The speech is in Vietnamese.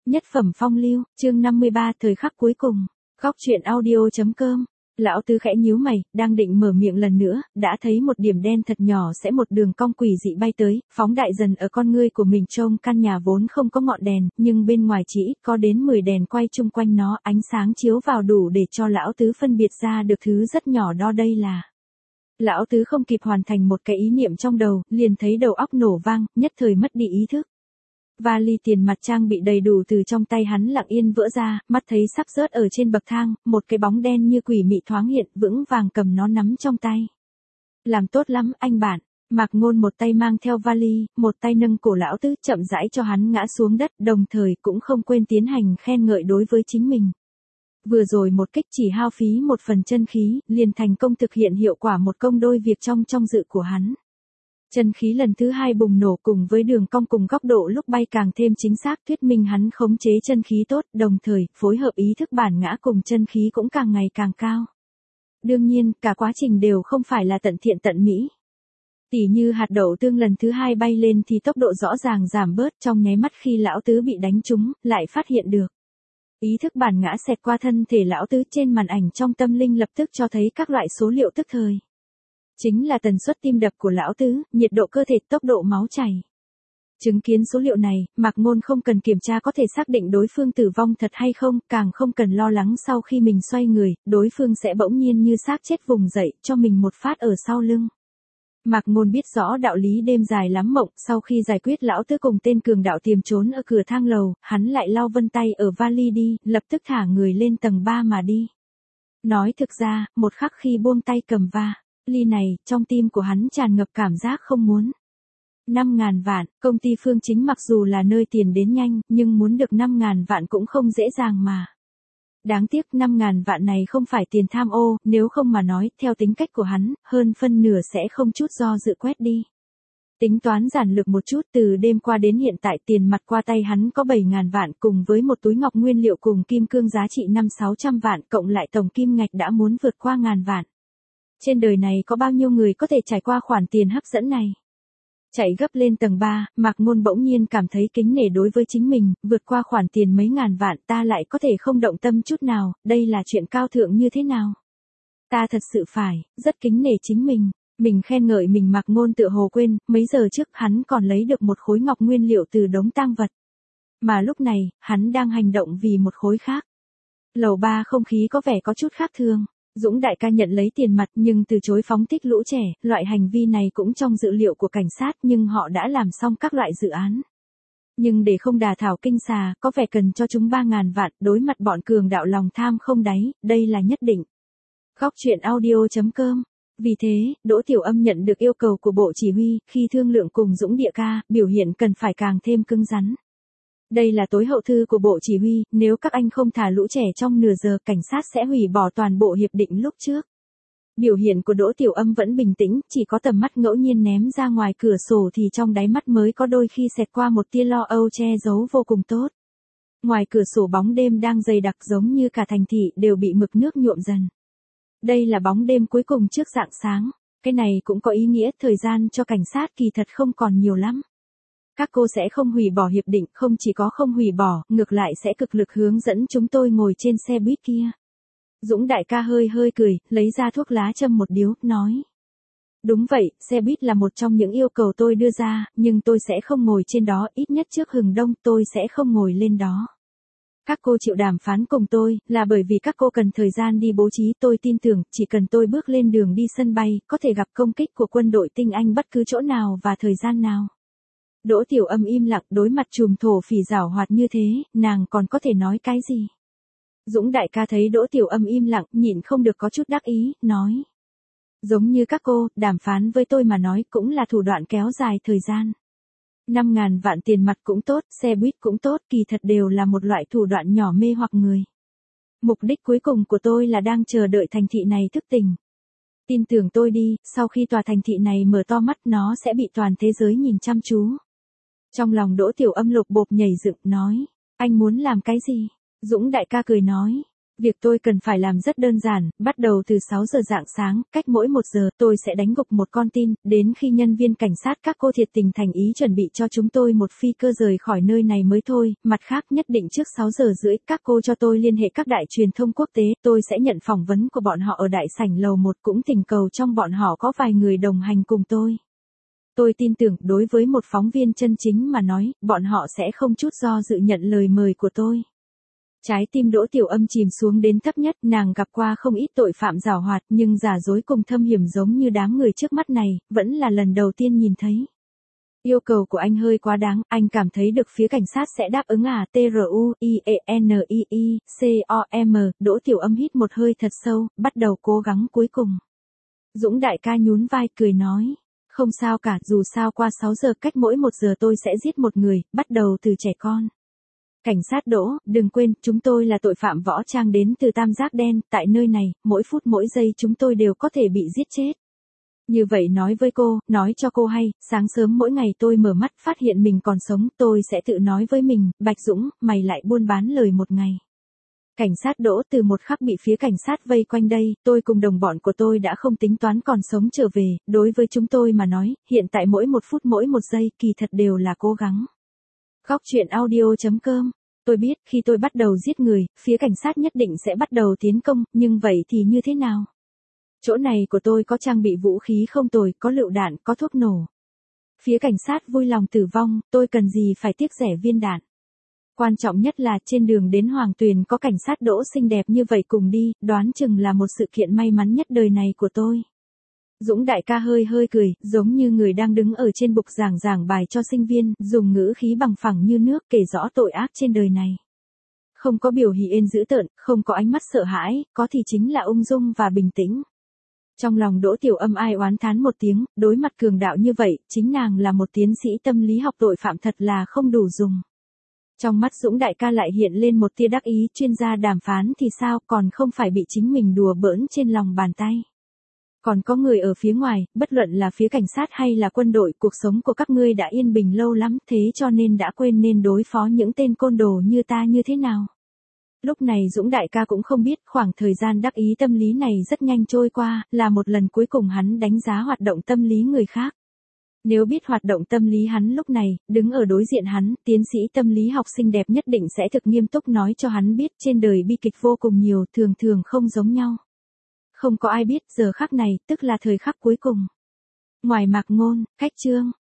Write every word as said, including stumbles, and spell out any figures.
Nhất phẩm phong lưu, chương năm mươi ba, thời khắc cuối cùng. Góc truyện audio chấm com. Lão Tứ khẽ nhíu mày, đang định mở miệng lần nữa, đã thấy một điểm đen thật nhỏ sẽ một đường cong quỷ dị bay tới, phóng đại dần ở con ngươi của mình. Trông căn nhà vốn không có ngọn đèn, nhưng bên ngoài chỉ ít có đến mười đèn quay chung quanh nó, ánh sáng chiếu vào đủ để cho Lão Tứ phân biệt ra được thứ rất nhỏ đó đây là. Lão Tứ không kịp hoàn thành một cái ý niệm trong đầu, liền thấy đầu óc nổ vang, nhất thời mất đi ý thức. Vali tiền mặt trang bị đầy đủ từ trong tay hắn lặng yên vỡ ra, mắt thấy sắp rớt ở trên bậc thang, một cái bóng đen như quỷ mị thoáng hiện, vững vàng cầm nó nắm trong tay. Làm tốt lắm, anh bạn. Mạc Ngôn một tay mang theo vali, một tay nâng cổ Lão Tứ, chậm rãi cho hắn ngã xuống đất, đồng thời cũng không quên tiến hành khen ngợi đối với chính mình. Vừa rồi một kích chỉ hao phí một phần chân khí, liền thành công thực hiện hiệu quả một công đôi việc trong trong dự của hắn. Chân khí lần thứ hai bùng nổ cùng với đường cong cùng góc độ lúc bay càng thêm chính xác, thuyết minh hắn khống chế chân khí tốt, đồng thời, phối hợp ý thức bản ngã cùng chân khí cũng càng ngày càng cao. Đương nhiên, cả quá trình đều không phải là tận thiện tận mỹ. Tỉ như hạt đậu tương lần thứ hai bay lên thì tốc độ rõ ràng giảm bớt, trong nháy mắt khi Lão Tứ bị đánh trúng, lại phát hiện được. Ý thức bản ngã xẹt qua thân thể Lão Tứ, trên màn ảnh trong tâm linh lập tức cho thấy các loại số liệu tức thời. Chính là tần suất tim đập của Lão Tứ, nhiệt độ cơ thể, tốc độ máu chảy. Chứng kiến số liệu này, Mạc Ngôn không cần kiểm tra có thể xác định đối phương tử vong thật hay không, càng không cần lo lắng sau khi mình xoay người, đối phương sẽ bỗng nhiên như xác chết vùng dậy, cho mình một phát ở sau lưng. Mạc Ngôn biết rõ đạo lý đêm dài lắm mộng, sau khi giải quyết Lão Tứ cùng tên cường đạo tiềm trốn ở cửa thang lầu, hắn lại lau vân tay ở vali đi, lập tức thả người lên tầng ba mà đi. Nói thực ra, một khắc khi buông tay cầm va ly này, trong tim của hắn tràn ngập cảm giác không muốn. năm ngàn vạn, công ty Phương Chính mặc dù là nơi tiền đến nhanh, nhưng muốn được năm ngàn vạn cũng không dễ dàng mà. Đáng tiếc năm ngàn vạn này không phải tiền tham ô, nếu không mà nói, theo tính cách của hắn, hơn phân nửa sẽ không chút do dự quét đi. Tính toán giản lược một chút, từ đêm qua đến hiện tại tiền mặt qua tay hắn có bảy ngàn vạn cùng với một túi ngọc nguyên liệu cùng kim cương giá trị năm sáu trăm vạn, cộng lại tổng kim ngạch đã muốn vượt qua ngàn vạn. Trên đời này có bao nhiêu người có thể trải qua khoản tiền hấp dẫn này? Chạy gấp lên tầng ba, Mạc Ngôn bỗng nhiên cảm thấy kính nể đối với chính mình, vượt qua khoản tiền mấy ngàn vạn ta lại có thể không động tâm chút nào, đây là chuyện cao thượng như thế nào? Ta thật sự phải, rất kính nể chính mình, mình khen ngợi mình. Mạc Ngôn tựa hồ quên, mấy giờ trước hắn còn lấy được một khối ngọc nguyên liệu từ đống tang vật. Mà lúc này, hắn đang hành động vì một khối khác. Lầu ba không khí có vẻ có chút khác thường. Dũng đại ca nhận lấy tiền mặt nhưng từ chối phóng thích lũ trẻ, loại hành vi này cũng trong dự liệu của cảnh sát nhưng họ đã làm xong các loại dự án. Nhưng để không đả thảo kinh xà, có vẻ cần cho chúng ba ngàn vạn, đối mặt bọn cường đạo lòng tham không đáy, đây là nhất định. Góc truyện audio chấm com. Vì thế, Đỗ Tiểu Âm nhận được yêu cầu của bộ chỉ huy, khi thương lượng cùng Dũng địa ca, biểu hiện cần phải càng thêm cứng rắn. Đây là tối hậu thư của bộ chỉ huy, nếu các anh không thả lũ trẻ trong nửa giờ, cảnh sát sẽ hủy bỏ toàn bộ hiệp định lúc trước. Biểu hiện của Đỗ Tiểu Âm vẫn bình tĩnh, chỉ có tầm mắt ngẫu nhiên ném ra ngoài cửa sổ thì trong đáy mắt mới có đôi khi xẹt qua một tia lo âu che giấu vô cùng tốt. Ngoài cửa sổ bóng đêm đang dày đặc giống như cả thành thị đều bị mực nước nhuộm dần. Đây là bóng đêm cuối cùng trước rạng sáng, cái này cũng có ý nghĩa thời gian cho cảnh sát kỳ thật không còn nhiều lắm. Các cô sẽ không hủy bỏ hiệp định, không chỉ có không hủy bỏ, ngược lại sẽ cực lực hướng dẫn chúng tôi ngồi trên xe buýt kia. Dũng đại ca hơi hơi cười, lấy ra thuốc lá châm một điếu, nói. Đúng vậy, xe buýt là một trong những yêu cầu tôi đưa ra, nhưng tôi sẽ không ngồi trên đó, ít nhất trước hừng đông tôi sẽ không ngồi lên đó. Các cô chịu đàm phán cùng tôi, là bởi vì các cô cần thời gian đi bố trí, tôi tin tưởng, chỉ cần tôi bước lên đường đi sân bay, có thể gặp công kích của quân đội tinh Anh bất cứ chỗ nào và thời gian nào. Đỗ Tiểu Âm im lặng, đối mặt trùm thổ phỉ giảo hoạt như thế, nàng còn có thể nói cái gì? Dũng đại ca thấy Đỗ Tiểu Âm im lặng, nhịn không được có chút đắc ý, nói. Giống như các cô, đàm phán với tôi mà nói cũng là thủ đoạn kéo dài thời gian. Năm ngàn vạn tiền mặt cũng tốt, xe buýt cũng tốt, kỳ thật đều là một loại thủ đoạn nhỏ mê hoặc người. Mục đích cuối cùng của tôi là đang chờ đợi thành thị này thức tỉnh. Tin tưởng tôi đi, sau khi tòa thành thị này mở to mắt nó sẽ bị toàn thế giới nhìn chăm chú. Trong lòng Đỗ Tiểu Âm lục bộp nhảy dựng, nói, anh muốn làm cái gì? Dũng đại ca cười nói, Việc tôi cần phải làm rất đơn giản, bắt đầu từ sáu giờ rạng sáng, cách mỗi một giờ tôi sẽ đánh gục một con tin, đến khi nhân viên cảnh sát các cô thiệt tình thành ý chuẩn bị cho chúng tôi một phi cơ rời khỏi nơi này mới thôi, mặt khác nhất định trước sáu giờ rưỡi các cô cho tôi liên hệ các đại truyền thông quốc tế, tôi sẽ nhận phỏng vấn của bọn họ ở đại sảnh lầu một cũng tình cầu trong bọn họ có vài người đồng hành cùng tôi. Tôi tin tưởng đối với một phóng viên chân chính mà nói, bọn họ sẽ không chút do dự nhận lời mời của tôi. Trái tim Đỗ Tiểu Âm chìm xuống đến thấp nhất, nàng gặp qua không ít tội phạm giảo hoạt nhưng giả dối cùng thâm hiểm giống như đám người trước mắt này, vẫn là lần đầu tiên nhìn thấy. Yêu cầu của anh hơi quá đáng, anh cảm thấy được phía cảnh sát sẽ đáp ứng à, T R U I E N I I C O M, Đỗ Tiểu Âm hít một hơi thật sâu, bắt đầu cố gắng cuối cùng. Dũng đại ca nhún vai cười nói. Không sao cả, dù sao qua sáu giờ cách mỗi một giờ tôi sẽ giết một người, bắt đầu từ trẻ con. Cảnh sát Đỗ, đừng quên, chúng tôi là tội phạm võ trang đến từ Tam Giác Đen, tại nơi này, mỗi phút mỗi giây chúng tôi đều có thể bị giết chết. Như vậy nói với cô, nói cho cô hay, sáng sớm mỗi ngày tôi mở mắt phát hiện mình còn sống, tôi sẽ tự nói với mình, Bạch Dũng, mày lại buôn bán lời một ngày. Cảnh sát Đỗ, từ một khắc bị phía cảnh sát vây quanh đây, tôi cùng đồng bọn của tôi đã không tính toán còn sống trở về, đối với chúng tôi mà nói, hiện tại mỗi một phút mỗi một giây kỳ thật đều là cố gắng. Góc truyện audio chấm com. Tôi biết khi tôi bắt đầu giết người, phía cảnh sát nhất định sẽ bắt đầu tiến công, nhưng vậy thì như thế nào? Chỗ này của tôi có trang bị vũ khí không tồi, có lựu đạn, có thuốc nổ. Phía cảnh sát vui lòng tử vong, tôi cần gì phải tiếc rẻ viên đạn. Quan trọng nhất là trên đường đến Hoàng Tuyền có cảnh sát Đỗ xinh đẹp như vậy cùng đi, đoán chừng là một sự kiện may mắn nhất đời này của tôi. Dũng đại ca hơi hơi cười, giống như người đang đứng ở trên bục giảng giảng bài cho sinh viên, dùng ngữ khí bằng phẳng như nước kể rõ tội ác trên đời này. Không có biểu hỉ ên dữ tợn, không có ánh mắt sợ hãi, có thì chính là ung dung và bình tĩnh. Trong lòng Đỗ Tiểu Âm ai oán thán một tiếng, đối mặt cường đạo như vậy, chính nàng là một tiến sĩ tâm lý học tội phạm thật là không đủ dùng. Trong mắt Dũng đại ca lại hiện lên một tia đắc ý, chuyên gia đàm phán thì sao, còn không phải bị chính mình đùa bỡn trên lòng bàn tay. Còn có người ở phía ngoài, bất luận là phía cảnh sát hay là quân đội, cuộc sống của các ngươi đã yên bình lâu lắm, thế cho nên đã quên nên đối phó những tên côn đồ như ta như thế nào. Lúc này Dũng đại ca cũng không biết, khoảng thời gian đắc ý tâm lý này rất nhanh trôi qua, là một lần cuối cùng hắn đánh giá hoạt động tâm lý người khác. Nếu biết hoạt động tâm lý hắn lúc này, đứng ở đối diện hắn, tiến sĩ tâm lý học xinh đẹp nhất định sẽ thực nghiêm túc nói cho hắn biết trên đời bi kịch vô cùng nhiều, thường thường không giống nhau. Không có ai biết giờ khắc này, tức là thời khắc cuối cùng. Ngoài Mạc Ngôn, Khách Trương.